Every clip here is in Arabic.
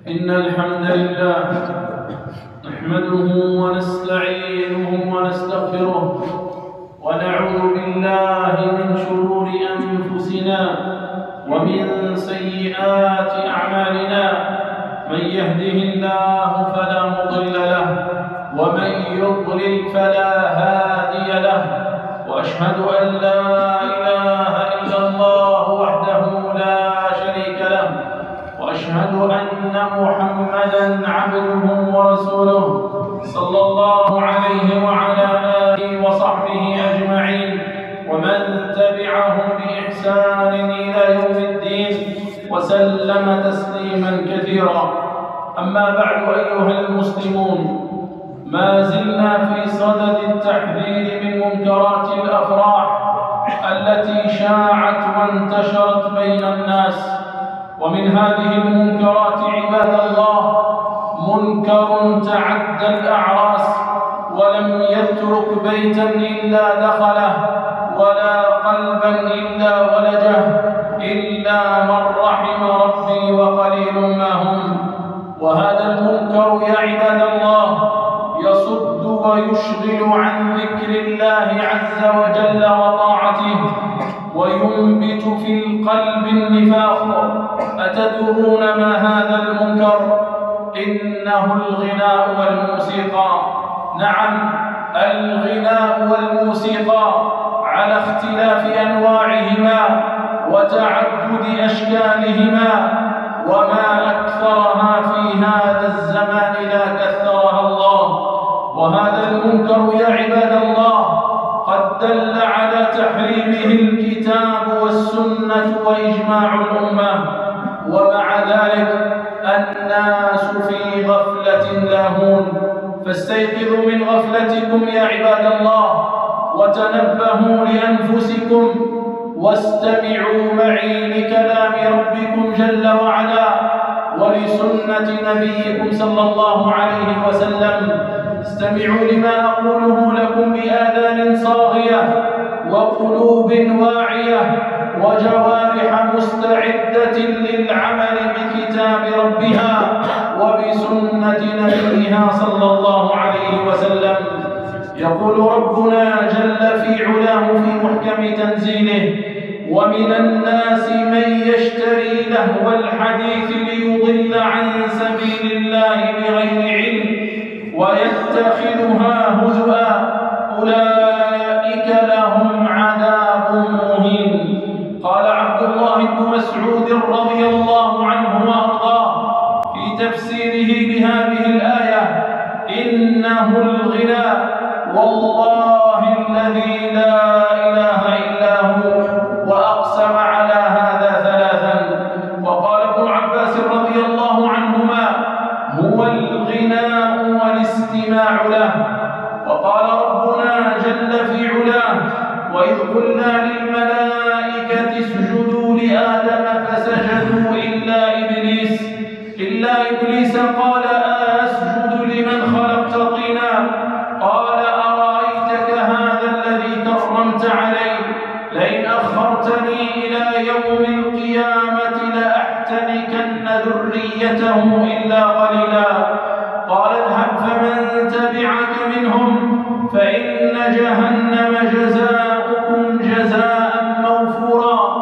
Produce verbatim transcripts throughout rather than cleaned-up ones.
إن الحمد لله نحمده ونستعينه ونستغفره ونعوذ بالله من شرور أنفسنا ومن سيئات أعمالنا. من يهده الله فلا مضل له ومن يضلل فلا هادي له، وأشهد أن لا إله إلا الله وحده لا شريك له، وأشهد أن محمدًا عبده ورسوله صلى الله عليه وعلى آله وصحبه أجمعين، ومن تبعهم بإحسان إلى يوم الدين وسلم تسليما كثيرا. أما بعد أيها المسلمون، ما زلنا في صدد التحذير من منكرات الأفراح التي شاعت وانتشرت بين الناس. ومن هذه المنكرات عباد الله منكر تعدى الأعراس ولم يترك بيتا إلا دخله ولا قلبا إلا ولجه إلا من رحم ربي وقليل ما هم. وهذا المنكر يا عباد الله يصد ويشغل عن ذكر الله عز وجل وطاعته، وينبت في القلب النفاق. أتدرون ما هذا المنكر؟ إنه الغناء والموسيقى. نعم، الغناء والموسيقى على اختلاف أنواعهما وتعدد أشكالهما، وما أكثرها في هذا الزمان لا كثرها الله. وهذا المنكر يا عباد الله قد دل على تحريمه الكتاب والسنة وإجماع الأمة، ومع ذلك الناس في غفلة لاهون. فاستيقظوا من غفلتكم يا عباد الله وتنبهوا لأنفسكم واستمعوا معي لكلام ربكم جل وعلا ولسنة نبيكم صلى الله عليه وسلم. استمعوا لما أقوله لكم بآذان صاغية وقلوب واعية وجوارح مستعدة للعمل بكتاب ربها وبسنة نبيها صلى الله عليه وسلم. يقول ربنا جل في علاه في محكم تنزيله: ومن الناس من يشتري لهو الحديث ليضل عن سبيل الله بغير علم ويتخذها هزؤا أولئك لهم عذاب مهين. قال عبد الله بن مسعود رضي الله عنه وأرضاه في تفسيره لهذه الآية: إنه الغنى والله الذي لا إله إلا هو، وأقسم على هذا ثلاثا. وقال ابن عباس رضي الله عنهما: هو الغناء والاستماع له. وقال ربنا جل في علاه: وإذ قلنا للملائكة اسجدوا لآدم فسجدوا إلا إبليس إلا إبليس قال أسجد لمن خلقت طينا قال أرأيتك هذا الذي كرمت عليه لئن أخرتني إلى يوم القيامة لأحتنكن ذريته إلا قليلا. قال اذهب فمن تبعك منهم فإن جهنم جزاؤكم جزاء موفورا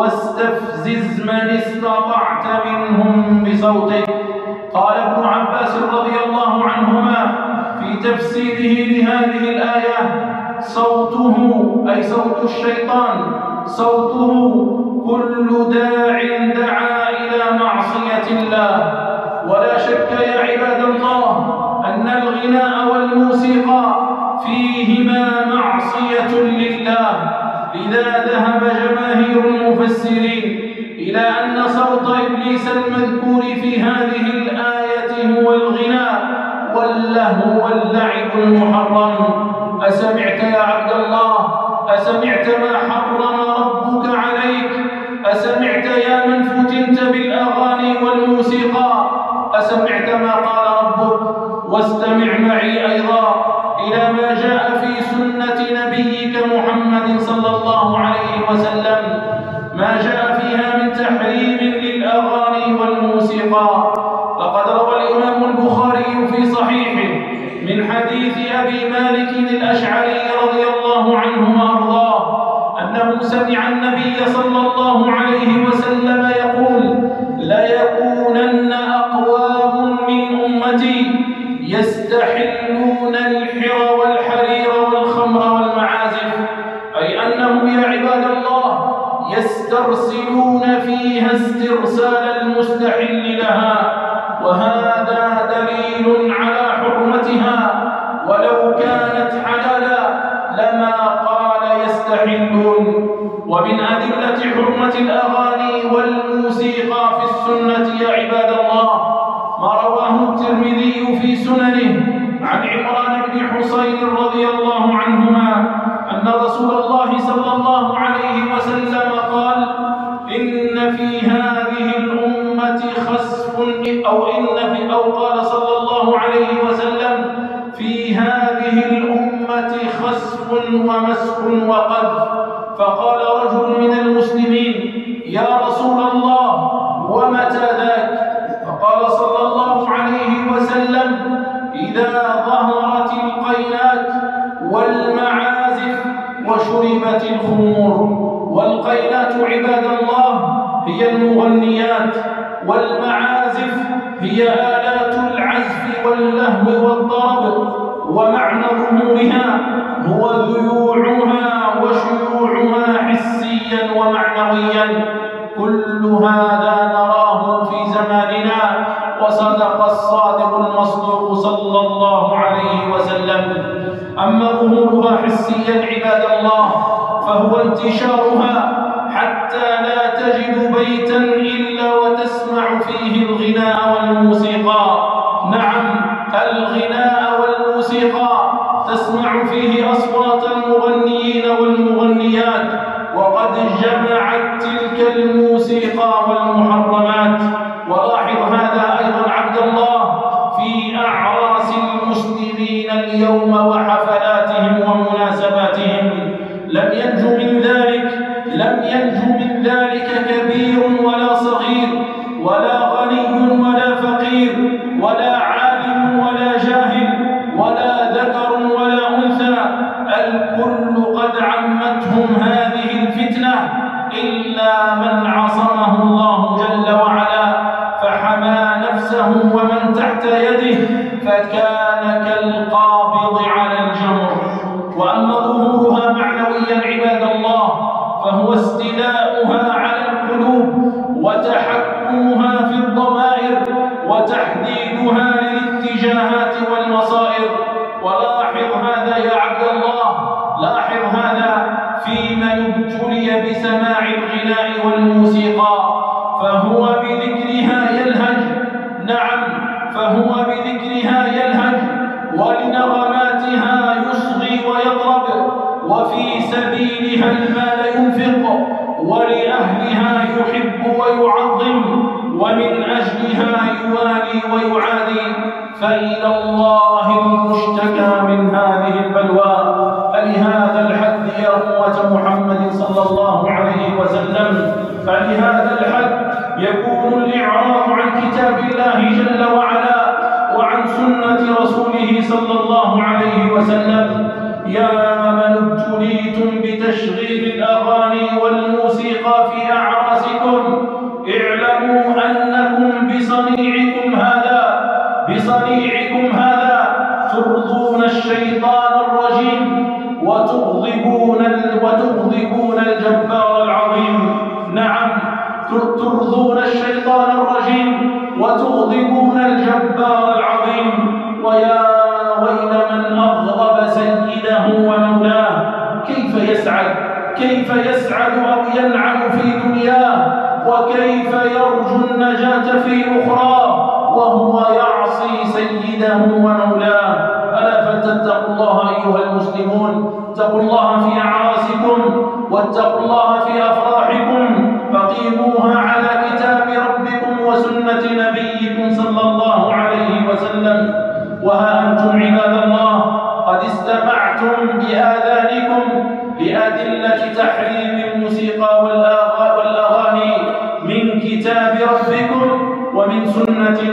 واستفزز من استطعت منهم بصوتك. قال ابن عباس رضي الله عنهما في تفسيره لهذه الآية: صوته أي صوت الشيطان، صوته كل داع دعا إلى معصية الله. ولا شك يا عباد الله أن الغناء والموسيقى فيهما معصية لله، لذا ذهب جماهير المفسرين إلى أن صوت إبليس المذكور في هذه الآية هو الغناء واللهو واللعب المحرم. أسمعت يا عبد الله؟ أسمعت ما حرم ربك عليك؟ أسمعت يا من فتنت بالأغاني والموسيقى؟ أسمعت ما قال ربك؟ واستمع معي أيضا إلى ما جاء في سنة نبيك محمد صلى الله عليه وسلم، ما جاء فيها من تحريم للأغاني والموسيقى. لقد روى الإمام البخاري في صحيحه من حديث أبي مالك الأشعري رضي الله عنه وأرضاه أنه سمع النبي صلى الله عليه وسلم يقول: ليكونن أقوام من أمتي يستحلون الحر والحرير والخمر والمعازف، أي أنهم يا عباد الله يسترسلون فيها استرسال المستحل لها، وهذا دليل على حرمتها، ولو كانت حلالا لما قال يستحلون. ومن أدلة حرمة الأغاني والموسيقى في السنة يا عباد الله ما رواه الترمذي في سننه عن عمران بن حصين رضي الله عنهما أن رسول الله صلى الله عليه وسلم قال: إن في هذه الأمة خسف، أو إن في أو قال صلى الله عليه وسلم: في هذه الأمة خسف ومسخ وقذف. فقال رجل من المسلمين: يا رسول الله ومتى ذاك؟ فقال صلى الله عليه وسلم: إذا ظهرت القينات والمعازف وشربت الخمور. والقينات عباد الله هي المغنيات، والمعازف هي آلات العزف واللهو والضرب، ومعنى ظهورها هو ذيوعها وشيوعها حسيا ومعنويا. كل هذا نراه في زماننا، وصدق الصادق المصدوق صلى الله عليه وسلم. أما ظهورها حسيا عباد الله فهو انتشارها حتى لا تجد بيتا إلا وتسمع فيه الغناء والموسيقى. نعم، الغناء والموسيقى تسمع فيه أصوات المغنيين والمغنيات، وقد جمعت تلك الموسيقى والمحرمات. ولاحظ هذا أيضا عبد الله في أعراس المسلمين اليوم وحفلاتهم ومناسباتهم. لم ينجو من ذلك لم ينجو من ذلك كبير ولا صغير، ولا غني ولا فقير، ولا عالم ولا جاهل، ولا ذكر ولا أنثى. الكل قد عمتهم هذه الفتنة إلا من عصمه الله جل وعلا فحمى نفسه ومن تحت يده، فكان كالقابض على الجمر. وأما ظهورها معنويا عباد الله فهو استيلاؤها على القلوب وتحكمها في الضمائر وتحديدها للاتجاهات والمصائر. ولاحظ هذا يا عبد الله، لاحظ هذا في من ابتلي بسماع الغناء والموسيقى، فهو بذكرها يلهج. نعم، فهو بذكرها يلهج، ولنغماتها يصغي ويضرب، وفي سبيلها المال ينفق، ولأهلها يحب ويعظم، ومن أجلها يوالي ويعادي. فإلى الله المشتكى من هذه البلوى. فلهذا الحد يا أمة محمد صلى الله عليه وسلم، فلهذا الحد يكون الإعراض عن كتاب الله جل وعلا وعن سنة رسوله صلى الله عليه وسلم. يا من ابتليتم بتشغيل الأغاني والموسيقى في أعراسكم، اعلموا أنكم بصنيعكم هذا بصنيعكم هذا ترضون الشيطان الرجيم وتغضبون وتغضبون الجبار العظيم. نعم، ترضون الشيطان الرجيم وتغضبون الجبار العظيم. ويا ويل من أغضب سيده ومولاه، كيف يسعد كيف يسعد أو ينعم في دنياه، وكيف يرجو النجاة في أخرى وهو يعصي سيده ومولاه. ألا فلتتقوا الله أيها المسلمون، اتقوا الله في أعراسكم، واتقوا الله في أفراحكم، فقيموها على كتاب ربكم وسنة نبيكم صلى الله عليه وسلم. وها أنتم عباد الله قد استمعتم بآذانكم لأدلة تحريم الموسيقى والأغاني من كتاب ربكم ومن سنة نبيكم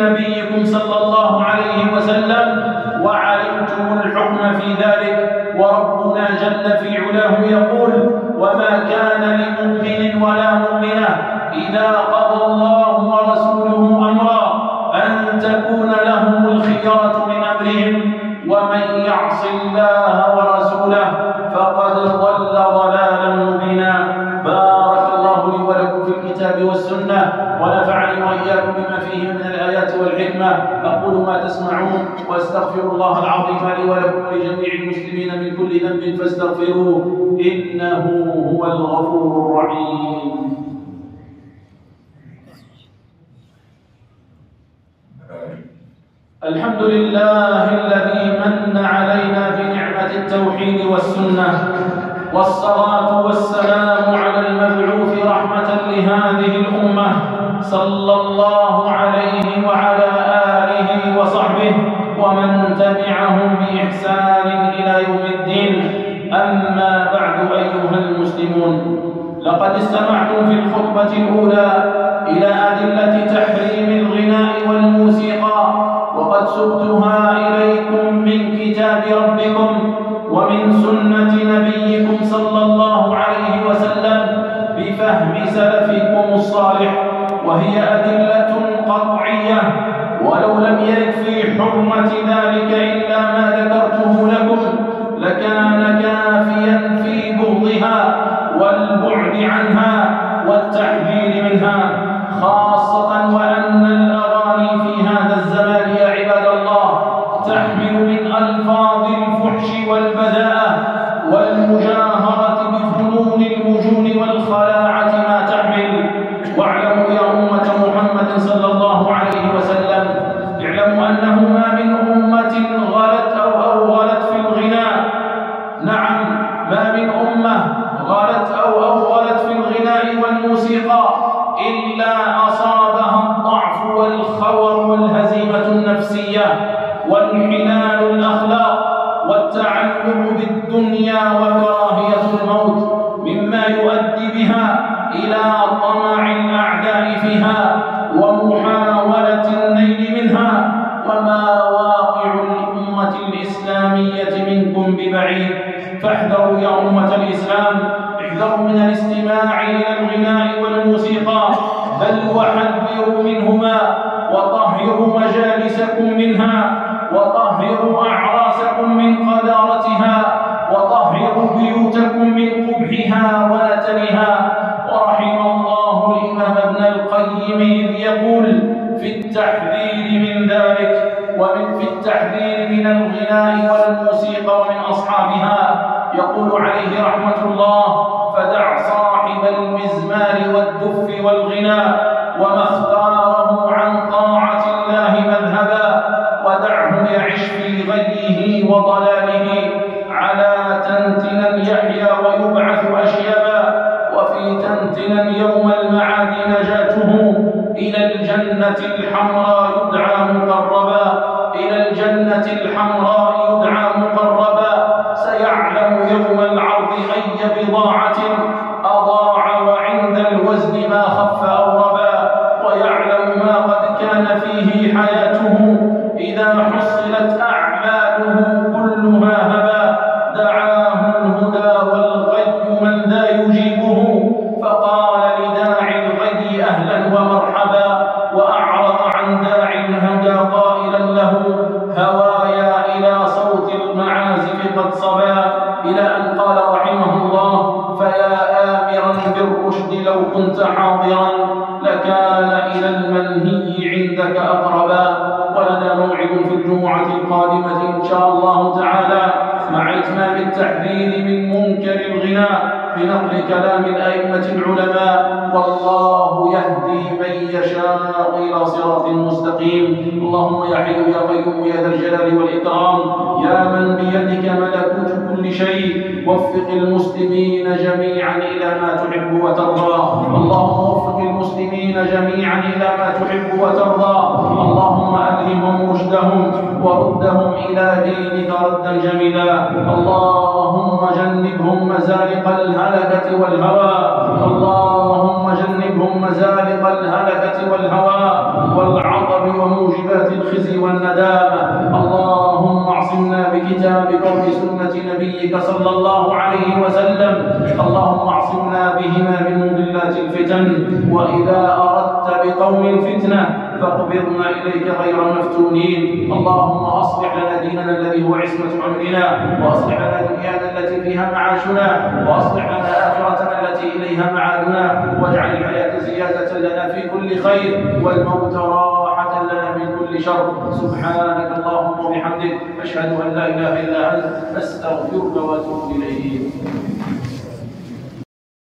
نبيكم صلى الله عليه وسلم وعلمتم الحكم في ذلك. وربنا جل في علاه يقول: وما كان لمؤمن ولا مؤمنة إذا قضى الله ورسوله أمرا أن تكون لهم الخيرة من أمرهم ومن يعص الله ورسوله فقد ضل ضلالا مبينا. بارك الله لي ولكم في الكتاب والسنة، ونفعني وإياكم بما فيه من الآيات والحكمة. أقول ما تسمعون وأستغفر الله العظيم لي ولكم ولجميع المسلمين من كل ذنب فاستغفروه إنه هو الغفور الرحيم. الحمد لله الذي من علينا بنعمة التوحيد والسنة، والصلاة والسلام على المبعوث رحمة لهذه الأمة صلى الله عليه وعلى آله وصحبه ومن تبعهم بإحسان إلى يوم الدين. أما بعد أيها المسلمون، لقد استمعتم في الخطبة الأولى إلى أدلة تحريم الغناء والموسيقى، وقد سقتها إليكم من كتاب ربكم ومن سنة نبيكم صلى الله عليه وسلم بفهم سلفكم الصالح، وهي أدلة قطعية، ولو لم يرد في حرمة ذلك إلا ما ذكرته لكم لكان كافيا في بغضها والبعد عنها والتحذير منها، خاصة وأن الأغاني في هذا الزمان يا عباد الله تحمل من ألفاظ الفحش والبذاءة والمجاهرة بفنون المجون والخلاعة ما تحمل. واعلموا يا أمة محمد صلى الله عليه وسلم، اعلموا أنه ما من أمة غلت أو أوغلت في الغناء، نعم ما من أمة غلت أو أوغلت في الغناء والموسيقى إلا أصابها الضعف والخور والهزيمة النفسية وانحلال الأخلاق والتعلق بالدنيا وكراهية الموت، مما يؤدي بها إلى طمع الأعداء فيها ومحاولة النيل منها. وما واقع الأمة الإسلامية منكم ببعيد، فاحذروا يا أمة الإسلام، احذروا من الاستماع إلى الغناء والموسيقى، بل وحذروا منهما، وطهروا مجالسكم منها، وطهروا أعراسكم من قذارتها، وطهروا بيوتكم من قبحها ونتنها. ورحم الله الإمام ابن القيم إذ يقول في التحذير من ذلك ومن في التحذير من الغناء والموسيقى ومن أصحابها، يقول عليه رحمة الله: فدع صاحب المزمار والدف والغناء وما اختاره عن طاعة الله مذهبا، ودعه يعش في غيه وضلاله، على تنتنا يحيا ويبعث أشيبا، وفي تنتنا يوم المعاد نجاته، إلى الجنة الحمراء يدعى مقربا، إلى الجنة الحمراء يدعى مقربا، سيعلم يوم العرض أي بضاعة أضاع وعند الوزن ما خف أو ربا، ويعلم ما قد كان فيه حياته إذا حصلت أعماله كلها هبا، دعاه الهدى والغي من ذا يجيبه، فقال لداعي الغي أهلا ومرحبا، وأعرض عن داعي الهدى قائلا له هوايا إلى صوت المعازف قد صبا، إلى أن قال رحمه الله: فيا آمرا بالرشد لو كنت حاضرا لكان إلى المنهي عندك أقربا. ولنا موعد في الجمعة القادمة إن شاء الله تعالى مع إتمام التحذير من منكر الغناء بنقل كلام الأئمة العلماء، والله يهدي من يشاء إلى صراط مستقيم. اللهم يا حي يا قيوم يا ذا الجلال والإكرام، يا من بيدك ملكوت كل شيء، وفق المسلمين جميعا إلى ما تحب وترضى. اللهم وفق المسلمين جميعا إلى ما تحب وترضى. اللهم ألهمهم رشدهم وردهم إلى دينك ردا جميلا. اللهم جنبهم مزالق الهلكة والهوى اللهم جنبهم مزالق الهلكة والهوى والعطب وموجبات الخزي والندامة. اللهم اعصمنا بكتابك وبسنة نبيك صلى الله عليه وسلم. اللهم اعصمنا بهما من مضلات الفتن، وإذا أردت بقوم فتنة فاقبضنا إليك غير مفتونين. اللهم أصلح لنا ديننا الذي هو عصمة أمرنا، وأصلح لنا دنيانا التي فيها معاشنا، وأصلح لنا آخرتنا التي إليها معادنا، واجعل الحياة زيادة لنا في كل خير والموت راحة لنا من كل شر. سبحانك اللهم وبحمدك أشهد أن لا إله إلا أنت أستغفرك وأتوب إليك.